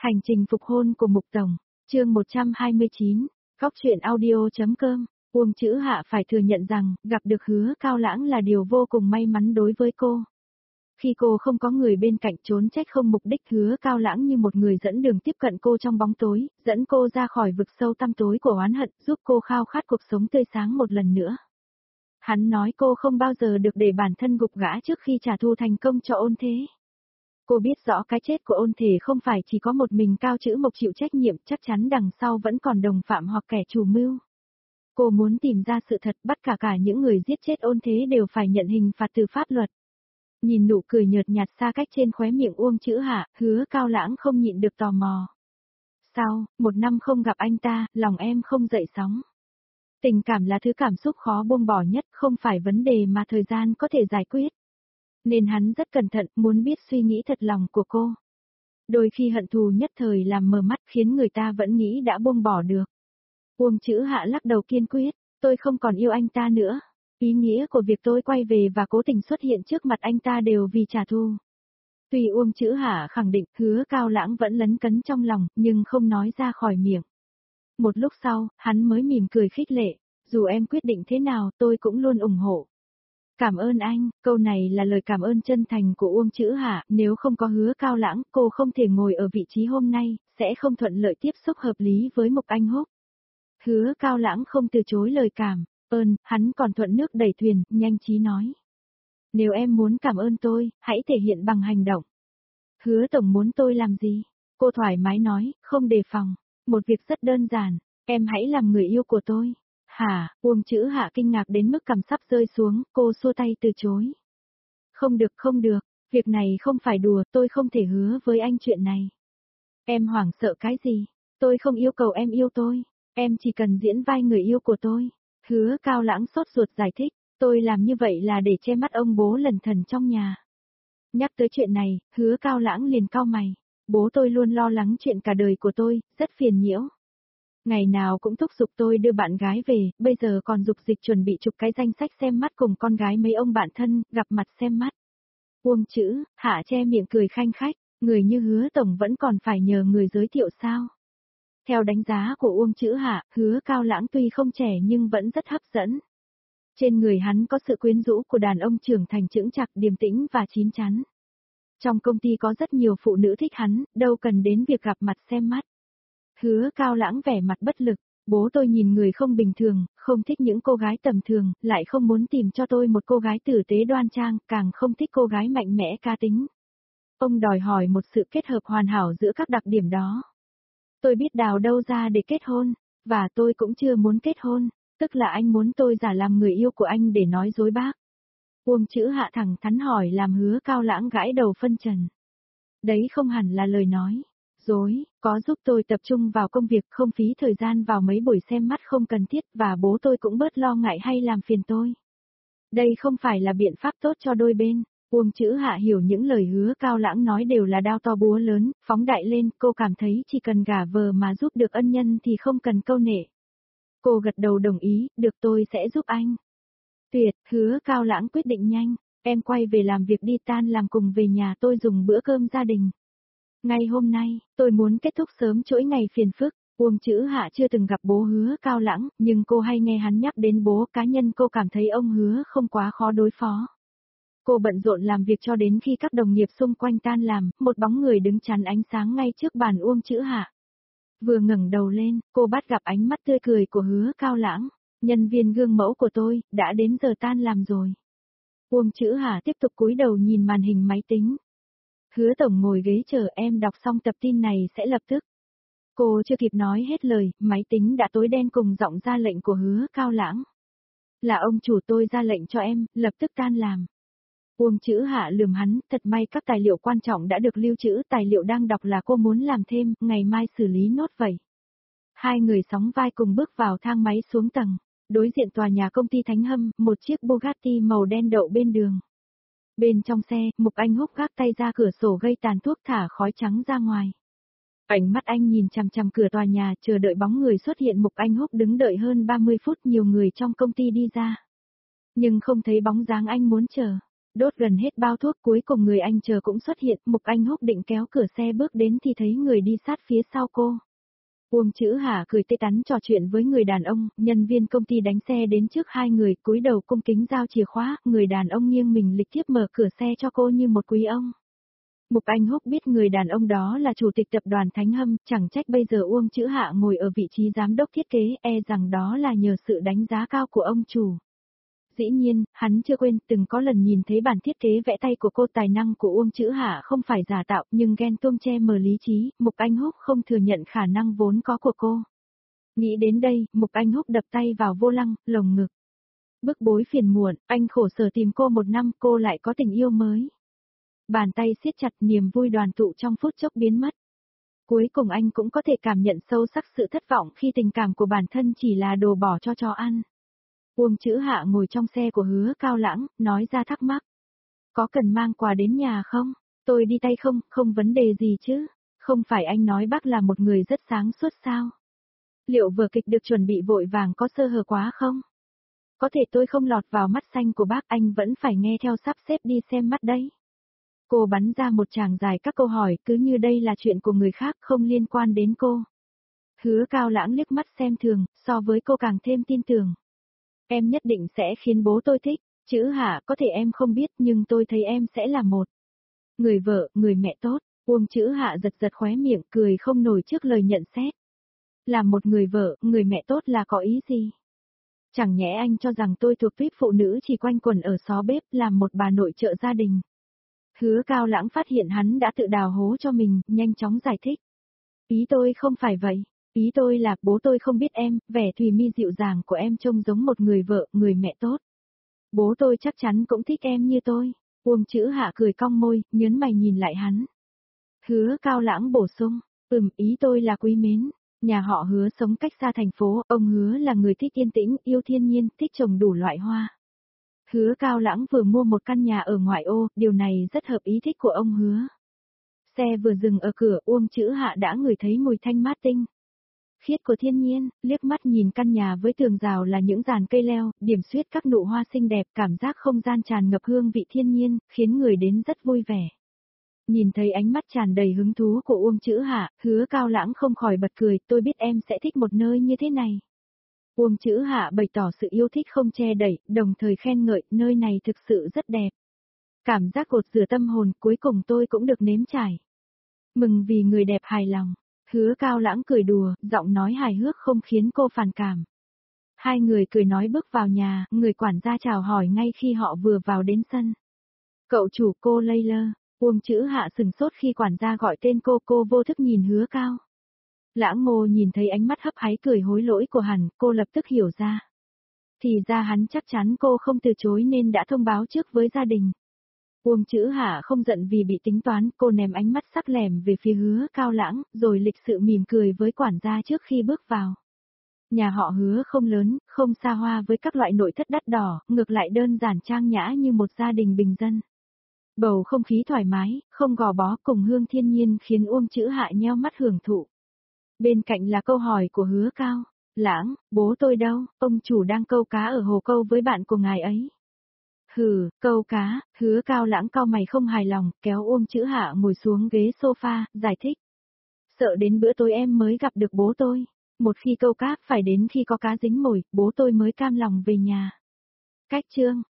Hành trình phục hôn của Mục Tổng, chương 129, Góc truyện audio.com. Uông Chữ Hạ phải thừa nhận rằng, gặp được Hứa Cao Lãng là điều vô cùng may mắn đối với cô. Khi cô không có người bên cạnh trốn trách không mục đích, Hứa Cao Lãng như một người dẫn đường tiếp cận cô trong bóng tối, dẫn cô ra khỏi vực sâu tăm tối của oán hận, giúp cô khao khát cuộc sống tươi sáng một lần nữa. Hắn nói cô không bao giờ được để bản thân gục ngã trước khi trả thù thành công cho Ôn Thế. Cô biết rõ cái chết của Ôn Thể không phải chỉ có một mình Cao Chữ Mộc chịu trách nhiệm, chắc chắn đằng sau vẫn còn đồng phạm hoặc kẻ chủ mưu. Cô muốn tìm ra sự thật, bắt cả những người giết chết Ôn Thế đều phải nhận hình phạt từ pháp luật. Nhìn nụ cười nhợt nhạt xa cách trên khóe miệng Uông Chữ Hạ, Hứa Cao Lãng không nhịn được tò mò. Sao, 1 năm không gặp anh ta, lòng em không dậy sóng. Tình cảm là thứ cảm xúc khó buông bỏ nhất, không phải vấn đề mà thời gian có thể giải quyết. Nên hắn rất cẩn thận, muốn biết suy nghĩ thật lòng của cô. Đôi khi hận thù nhất thời làm mờ mắt khiến người ta vẫn nghĩ đã buông bỏ được. Uông Chữ Hạ lắc đầu kiên quyết, tôi không còn yêu anh ta nữa. Ý nghĩa của việc tôi quay về và cố tình xuất hiện trước mặt anh ta đều vì trả thù. Tuy Uông Chữ Hạ khẳng định, Hứa Cao Lãng vẫn lấn cấn trong lòng, nhưng không nói ra khỏi miệng. Một lúc sau, hắn mới mỉm cười khích lệ, dù em quyết định thế nào tôi cũng luôn ủng hộ. Cảm ơn anh, câu này là lời cảm ơn chân thành của Uông Chữ Hạ, nếu không có Hứa Cao Lãng, cô không thể ngồi ở vị trí hôm nay, sẽ không thuận lợi tiếp xúc hợp lý với Mục Anh Húc. Hứa Cao Lãng không từ chối lời cảm ơn, hắn còn thuận nước đẩy thuyền, nhanh trí nói. Nếu em muốn cảm ơn tôi, hãy thể hiện bằng hành động. Hứa Tổng muốn tôi làm gì? Cô thoải mái nói, không đề phòng. Một việc rất đơn giản, em hãy làm người yêu của tôi. Hả, Uông Chữ Hạ kinh ngạc đến mức cằm sắp rơi xuống, cô xua tay từ chối. Không được, việc này không phải đùa, tôi không thể hứa với anh chuyện này. Em hoảng sợ cái gì? Tôi không yêu cầu em yêu tôi, em chỉ cần diễn vai người yêu của tôi. Hứa Cao Lãng sốt ruột giải thích, tôi làm như vậy là để che mắt ông bố lẩn thẩn trong nhà. Nhắc tới chuyện này, Hứa Cao Lãng liền cau mày, bố tôi luôn lo lắng chuyện cả đời của tôi, rất phiền nhiễu. Ngày nào cũng thúc giục tôi đưa bạn gái về, bây giờ còn dục dịch chuẩn bị chụp cái danh sách xem mắt cùng con gái mấy ông bạn thân, gặp mặt xem mắt. Uông Chữ Hạ che miệng cười khanh khách, người như Hứa Tổng vẫn còn phải nhờ người giới thiệu sao? Theo đánh giá của Uông Chữ Hạ, Hứa Cao Lãng tuy không trẻ nhưng vẫn rất hấp dẫn. Trên người hắn có sự quyến rũ của đàn ông trưởng thành chững chạc, điềm tĩnh và chín chắn. Trong công ty có rất nhiều phụ nữ thích hắn, đâu cần đến việc gặp mặt xem mắt. Hứa Cao Lãng vẻ mặt bất lực, bố tôi nhìn người không bình thường, không thích những cô gái tầm thường, lại không muốn tìm cho tôi một cô gái tử tế đoan trang, càng không thích cô gái mạnh mẽ cá tính. Ông đòi hỏi một sự kết hợp hoàn hảo giữa các đặc điểm đó. Tôi biết đào đâu ra để kết hôn, và tôi cũng chưa muốn kết hôn, tức là anh muốn tôi giả làm người yêu của anh để nói dối bác. Uông Chữ Hạ thẳng thắn hỏi làm Hứa Cao Lãng gãi đầu phân trần. Đấy không hẳn là lời nói dối, có giúp tôi tập trung vào công việc, không phí thời gian vào mấy buổi xem mắt không cần thiết, và bố tôi cũng bớt lo ngại hay làm phiền tôi. Đây không phải là biện pháp tốt cho đôi bên. Uông Chữ Hạ hiểu những lời Hứa Cao Lãng nói đều là đao to búa lớn, phóng đại lên, cô cảm thấy chỉ cần gả vờ mà giúp được ân nhân thì không cần câu nệ. Cô gật đầu đồng ý, được, tôi sẽ giúp anh. Tuyệt, Hứa Cao Lãng quyết định nhanh, em quay về làm việc đi, tan làm cùng về nhà tôi dùng bữa cơm gia đình. Ngay hôm nay, tôi muốn kết thúc sớm chuỗi ngày phiền phức. Uông Chữ Hạ chưa từng gặp bố Hứa Cao Lãng, nhưng cô hay nghe hắn nhắc đến bố, cá nhân cô cảm thấy ông Hứa không quá khó đối phó. Cô bận rộn làm việc cho đến khi các đồng nghiệp xung quanh tan làm, một bóng người đứng chắn ánh sáng ngay trước bàn Uông Chữ Hạ. Vừa ngẩng đầu lên, cô bắt gặp ánh mắt tươi cười của Hứa Cao Lãng. Nhân viên gương mẫu của tôi, đã đến giờ tan làm rồi. Uông Chữ Hạ tiếp tục cúi đầu nhìn màn hình máy tính. Hứa Tổng ngồi ghế chờ, em đọc xong tập tin này sẽ lập tức. Cô chưa kịp nói hết lời, máy tính đã tối đen cùng giọng ra lệnh của Hứa Cao Lãng. Là ông chủ tôi ra lệnh cho em, lập tức tan làm. Uông Chữ Hạ lườm hắn, thật may các tài liệu quan trọng đã được lưu trữ, tài liệu đang đọc là cô muốn làm thêm, ngày mai xử lý nốt vậy. Hai người sóng vai cùng bước vào thang máy xuống tầng. Đối diện tòa nhà công ty Thánh Hâm, một chiếc Bugatti màu đen đậu bên đường. Bên trong xe, Mục Anh Húc gác tay ra cửa sổ gây tàn thuốc thả khói trắng ra ngoài. Ánh mắt anh nhìn chằm chằm cửa tòa nhà, chờ đợi bóng người xuất hiện. Mục Anh Húc đứng đợi hơn 30 phút, nhiều người trong công ty đi ra. Nhưng không thấy bóng dáng anh muốn chờ. Đốt gần hết bao thuốc cuối cùng người anh chờ cũng xuất hiện, Mục Anh Húc định kéo cửa xe bước đến thì thấy người đi sát phía sau cô. Uông Chữ Hạ cười tươi tắn trò chuyện với người đàn ông, nhân viên công ty đánh xe đến trước hai người, cúi đầu cung kính giao chìa khóa, người đàn ông nghiêng mình lịch thiệp mở cửa xe cho cô như một quý ông. Mục Anh Húc biết người đàn ông đó là chủ tịch tập đoàn Thánh Hâm, chẳng trách bây giờ Uông Chữ Hạ ngồi ở vị trí giám đốc thiết kế, rằng đó là nhờ sự đánh giá cao của ông chủ. Dĩ nhiên, hắn chưa quên từng có lần nhìn thấy bản thiết kế vẽ tay của cô, tài năng của Uông Chữ Hạ không phải giả tạo nhưng ghen tuông che mờ lý trí, Mục Anh Húc không thừa nhận khả năng vốn có của cô. Nghĩ đến đây, Mục Anh Húc đập tay vào vô lăng, lồng ngực. Bức bối phiền muộn, anh khổ sở tìm cô một năm, cô lại có tình yêu mới. Bàn tay siết chặt, niềm vui đoàn tụ trong phút chốc biến mất. Cuối cùng anh cũng có thể cảm nhận sâu sắc sự thất vọng khi tình cảm của bản thân chỉ là đồ bỏ cho chó ăn. Uông Chữ Hạ ngồi trong xe của Hứa Cao Lãng, nói ra thắc mắc. Có cần mang quà đến nhà không? Tôi đi tay không, không vấn đề gì chứ. Không phải anh nói bác là một người rất sáng suốt sao? Liệu vở kịch được chuẩn bị vội vàng có sơ hở quá không? Có thể tôi không lọt vào mắt xanh của bác, anh vẫn phải nghe theo sắp xếp đi xem mắt đấy. Cô bắn ra một tràng dài các câu hỏi cứ như đây là chuyện của người khác không liên quan đến cô. Hứa Cao Lãng liếc mắt xem thường, so với cô càng thêm tin tưởng. Em nhất định sẽ khiến bố tôi thích, Chữ Hạ có thể em không biết nhưng tôi thấy em sẽ là một người vợ, người mẹ tốt. Uông Chữ Hạ giật giật khóe miệng cười không nổi trước lời nhận xét. Là một người vợ, người mẹ tốt là có ý gì? Chẳng nhẽ anh cho rằng tôi thuộc tuýp phụ nữ chỉ quanh quẩn ở xó bếp làm một bà nội trợ gia đình. Hứa Cao Lãng phát hiện hắn đã tự đào hố cho mình, nhanh chóng giải thích. Ý tôi không phải vậy. Ý tôi là bố tôi không biết em, vẻ thùy mi dịu dàng của em trông giống một người vợ, người mẹ tốt. Bố tôi chắc chắn cũng thích em như tôi. Uông Chữ Hạ cười cong môi, nhớn mày nhìn lại hắn. Hứa Cao Lãng bổ sung, ý tôi là quý mến. Nhà họ Hứa sống cách xa thành phố, ông Hứa là người thích yên tĩnh, yêu thiên nhiên, thích trồng đủ loại hoa. Hứa Cao Lãng vừa mua một căn nhà ở ngoại ô, điều này rất hợp ý thích của ông Hứa. Xe vừa dừng ở cửa, Uông Chữ Hạ đã ngửi thấy mùi thanh mát tinh khiết của thiên nhiên, liếc mắt nhìn căn nhà với tường rào là những dàn cây leo, điểm xuyết các nụ hoa xinh đẹp, cảm giác không gian tràn ngập hương vị thiên nhiên, khiến người đến rất vui vẻ. Nhìn thấy ánh mắt tràn đầy hứng thú của Uông Chữ Hạ, Hứa Cao Lãng không khỏi bật cười, tôi biết em sẽ thích một nơi như thế này. Uông Chữ Hạ bày tỏ sự yêu thích không che đậy, đồng thời khen ngợi, nơi này thực sự rất đẹp. Cảm giác cột rửa tâm hồn, cuối cùng tôi cũng được nếm trải. Mừng vì người đẹp hài lòng. Hứa Cao Lãng cười đùa, giọng nói hài hước không khiến cô phản cảm. Hai người cười nói bước vào nhà, người quản gia chào hỏi ngay khi họ vừa vào đến sân. Cậu chủ, cô Layla. Uông Chữ Hạ sừng sốt khi quản gia gọi tên cô vô thức nhìn Hứa Cao Lãng Ngô nhìn thấy ánh mắt hấp háy cười hối lỗi của hắn, cô lập tức hiểu ra. Thì ra hắn chắc chắn cô không từ chối nên đã thông báo trước với gia đình. Uông Chữ Hạ không giận vì bị tính toán, cô ném ánh mắt sắc lẻm về phía Hứa Cao Lãng, rồi lịch sự mỉm cười với quản gia trước khi bước vào. Nhà họ Hứa không lớn, không xa hoa với các loại nội thất đắt đỏ, ngược lại đơn giản trang nhã như một gia đình bình dân. Bầu không khí thoải mái, không gò bó cùng hương thiên nhiên khiến Uông Chữ Hạ nheo mắt hưởng thụ. Bên cạnh là câu hỏi của Hứa Cao Lãng, bố tôi đâu, ông chủ đang câu cá ở hồ câu với bạn của ngài ấy. Hừ, câu cá, Hứa Cao Lãng cau mày không hài lòng, kéo Uông Chữ Hạ ngồi xuống ghế sofa, giải thích. Sợ đến bữa tối em mới gặp được bố tôi. Một khi câu cá phải đến khi có cá dính mồi, bố tôi mới cam lòng về nhà. Cách chương